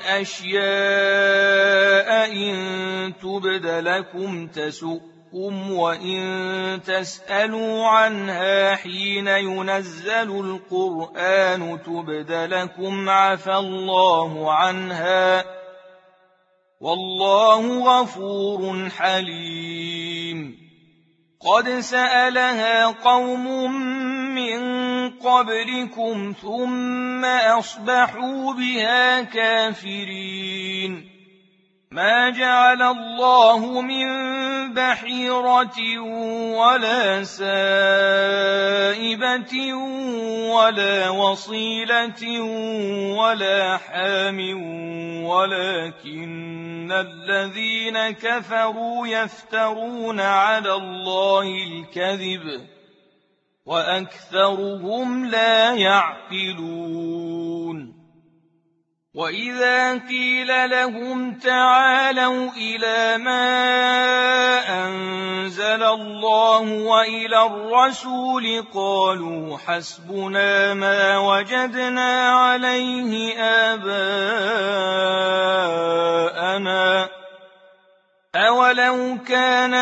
أشياء إن تبد لكم تسؤكم وإن تسألوا عنها حين ينزل القرآن تبد لكم عفى الله عنها، والله غفور حليم. قد سألها قوم من قبلكم ثم أصبحوا بها كافرين. ما جعل الله من بحيرة ولا سائبة ولا وصيلة ولا حام ولكن الذين كفروا يفترون على الله الكذب وأكثرهم لا يعقلون. وإذا قيل لهم تعالوا إلى ما أنزل الله وإلى الرسول قالوا حسبنا ما وجدنا عليه آباءنا أولو كان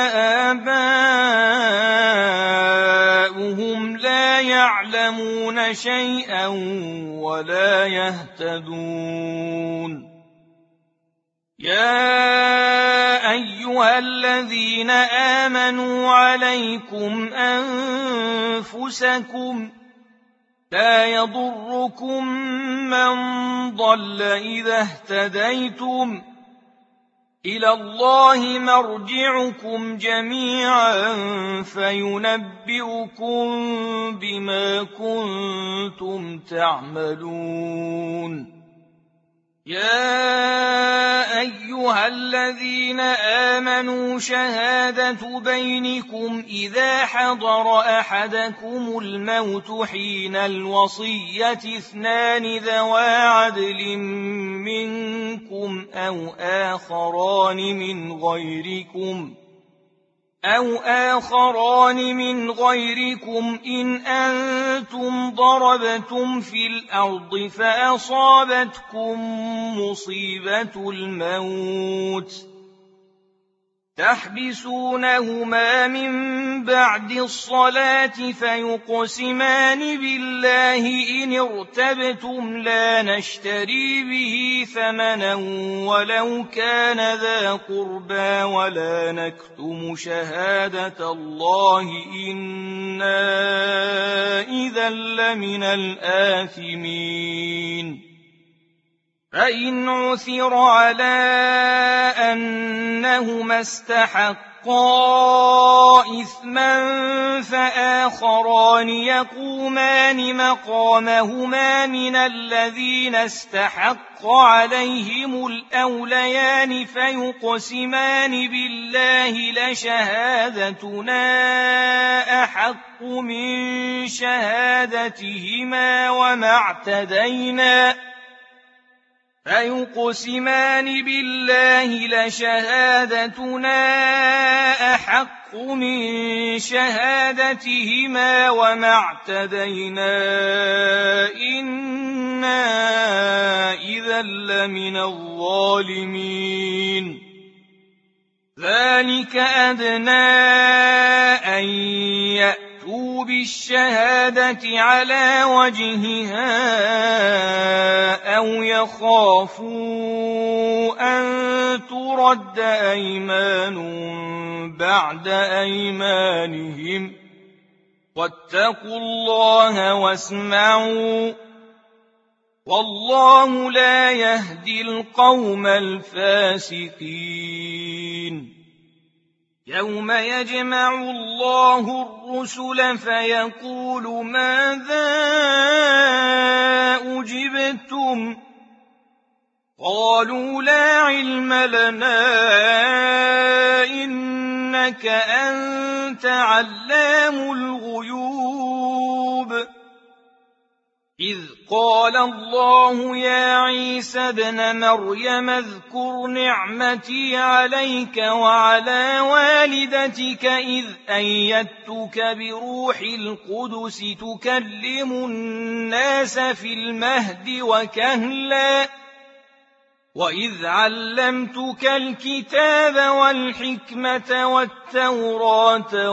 آباؤهم لا يعلمون شيئا ولا يهتدون. يا أيها الذين آمنوا عليكم أنفسكم لا يضركم من ضل إذا اهتديتم إلى الله مرجعكم جميعا فينبئكم بما كنتم تعملون. يا أيها الذين آمنوا شهادة بينكم إذا حضر أحدكم الموت حين الوصية اثنان ذوى عدل منكم أو آخران من غيركم أو آخران من غيركم إن أنتم ضربتم في الأرض فأصابتكم مصيبة الموت تحبسونهما من بعد الصلاة فيقسمان بالله إن ارتبتم لا نشتري به ثمنا ولو كان ذا قربى ولا نكتم شهادة الله إنا إذا لمن الآثمين. فإن عثر على أنهما استحقا إثما فآخران يقومان مقامهما من الذين استحق عليهم الأوليان فيقسمان بالله لشهادتنا أحق من شهادتهما وما اعتدينا فيقسمان بالله لشهادتنا أحق من شهادتهما وما اعتدينا إنا إذا لمن الظالمين. ذلك أدنى أن يأتوا بالشهادة على وجهها أو يخافوا أن ترد أيمان بعد أيمانهم واتقوا الله واسمعوا والله لا يهدي القوم الفاسقين. يوم يجمع الله الرسل فيقول ماذا أجبتم قالوا لا علم لنا إنك أنت علام الغيوب. إذ قال الله يا عيسى ابن مريم اذكر نعمتي عليك وعلى والدتك إذ أيدتك بروح القدس تكلم الناس في المهد وكهلا وإذ علمتك الكتاب والحكمة والتوراة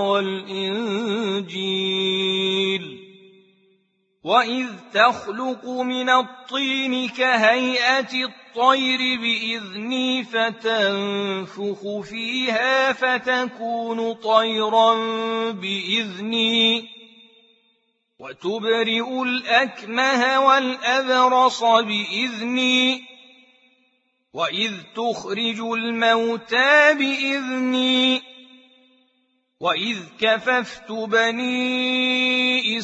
والإنجيل وإذ تخلق من الطين كهيئة الطير بإذني فتنفخ فيها فتكون طيرا بإذني وتبرئ الأكمه والأبرص بإذني وإذ تخرج الموتى بإذني وَإِذْ كَفَفْتُ بَنِي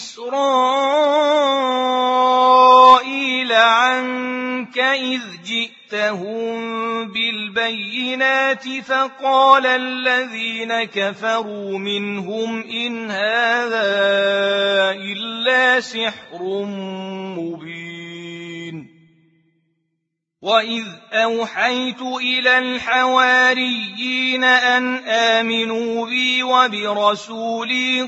إِسْرَائِيلَ عَنكَ إِذْ جِئْتَهُم بِالْبَيِّنَاتِ فَقَالَ الَّذِينَ كَفَرُوا مِنْهُمْ إِنْ هَٰذَا إِلَّا سِحْرٌ مُّبِينٌ وَإِذْ أَوْحَيْتُ إِلَى الْحَوَارِيِّينَ أَنْ آمِنُوا بِي وَبِرَسُولِي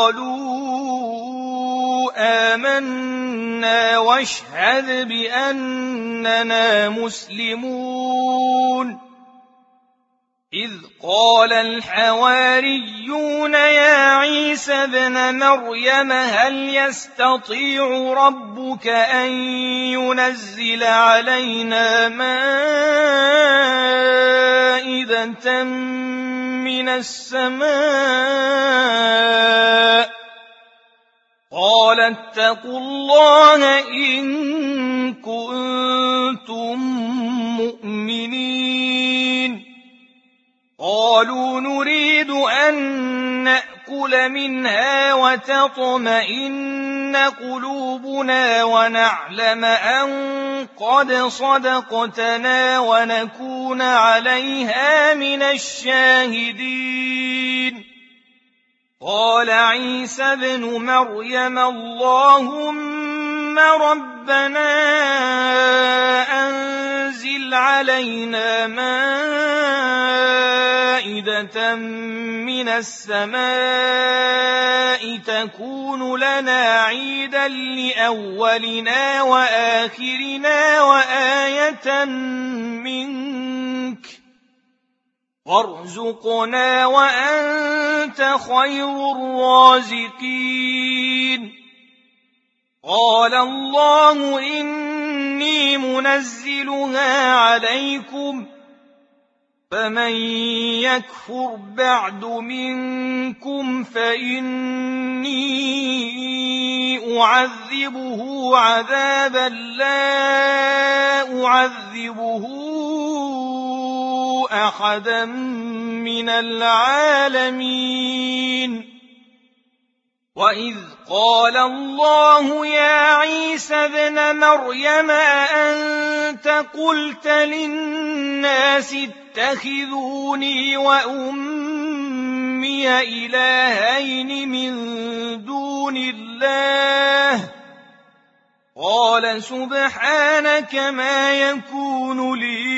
قَالُوا آمَنَّا وَاشْهَدْ بِأَنَّنَا مُسْلِمُونَ إِذْ قَالَ الْحَوَارِيُّونَ يَا عِيسَى ابْنَ مَرْيَمَ هَلْ يَسْتَطِيعُ رَبُّكَ أَن يُنَزِّلَ عَلَيْنَا مَائِدَةً مِّنَ السَّمَاءِ ۖ قَالَ اتَّقُوا اللَّهَ إِن كُنتُم مُّؤْمِنِينَ قالوا نريد أن نأكل منها وتطمئن قلوبنا ونعلم أن قد صدقتنا ونكون عليها من الشاهدين قال عيسى ابن مريم اللهم ربنا أنزل علينا مائدة من السماء تكون لنا عيدا لأولنا وآخرنا وآية منك وارزقنا وأنت خير الرازقين قال الله إني منزلها عليكم فمن يكفر بعد منكم فإني أعذبه عذابا لا أعذبه أحدا من العالمين وإذ قال الله يا عيسى ابن مريم أأنت قلت للناس اتخذوني وأمي إلهين من دون الله قال سبحانك ما يكون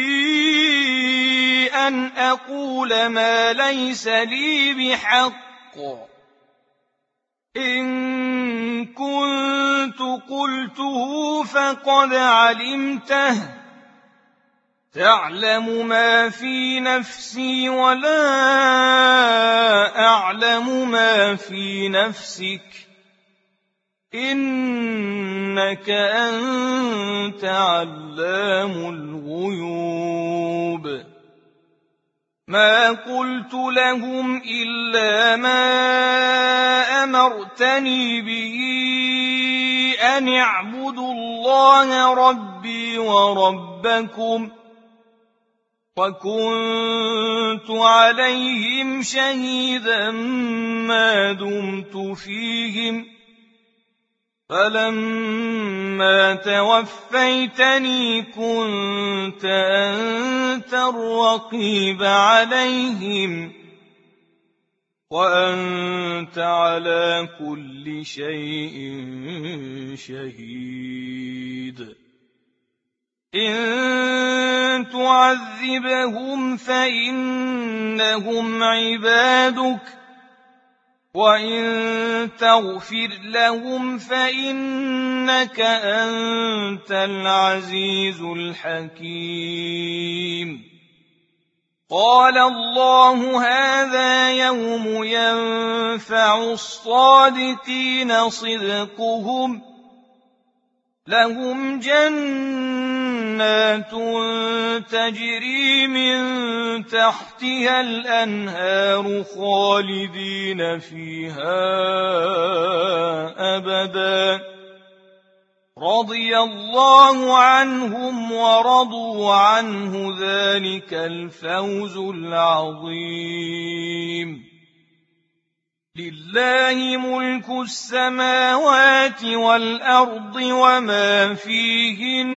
لي أن أقول ما ليس لي بحق إن كنت قلته فقد علمته تعلم ما في نفسي ولا أعلم ما في نفسك إنك أنت علام الغيوب ما قلت لهم إلا ما أمرتني به أن اعبدوا الله ربي وربكم وكنت عليهم شهيدا ما دمت فيهم فلما توفيتني كنت أنت الرقيب عليهم وأنت على كل شيء شهيد إن تعذبهم فإنهم عبادك وإن تغفر لهم فإنك أنت العزيز الحكيم قال الله هذا يوم ينفع الصادقين صدقهم لهم جنات تجري من تحتها الأنهار خالدين فيها أبدا رضي الله عنهم ورضوا عنه ذلك الفوز العظيم لله ملك السماوات والأرض وما فيهن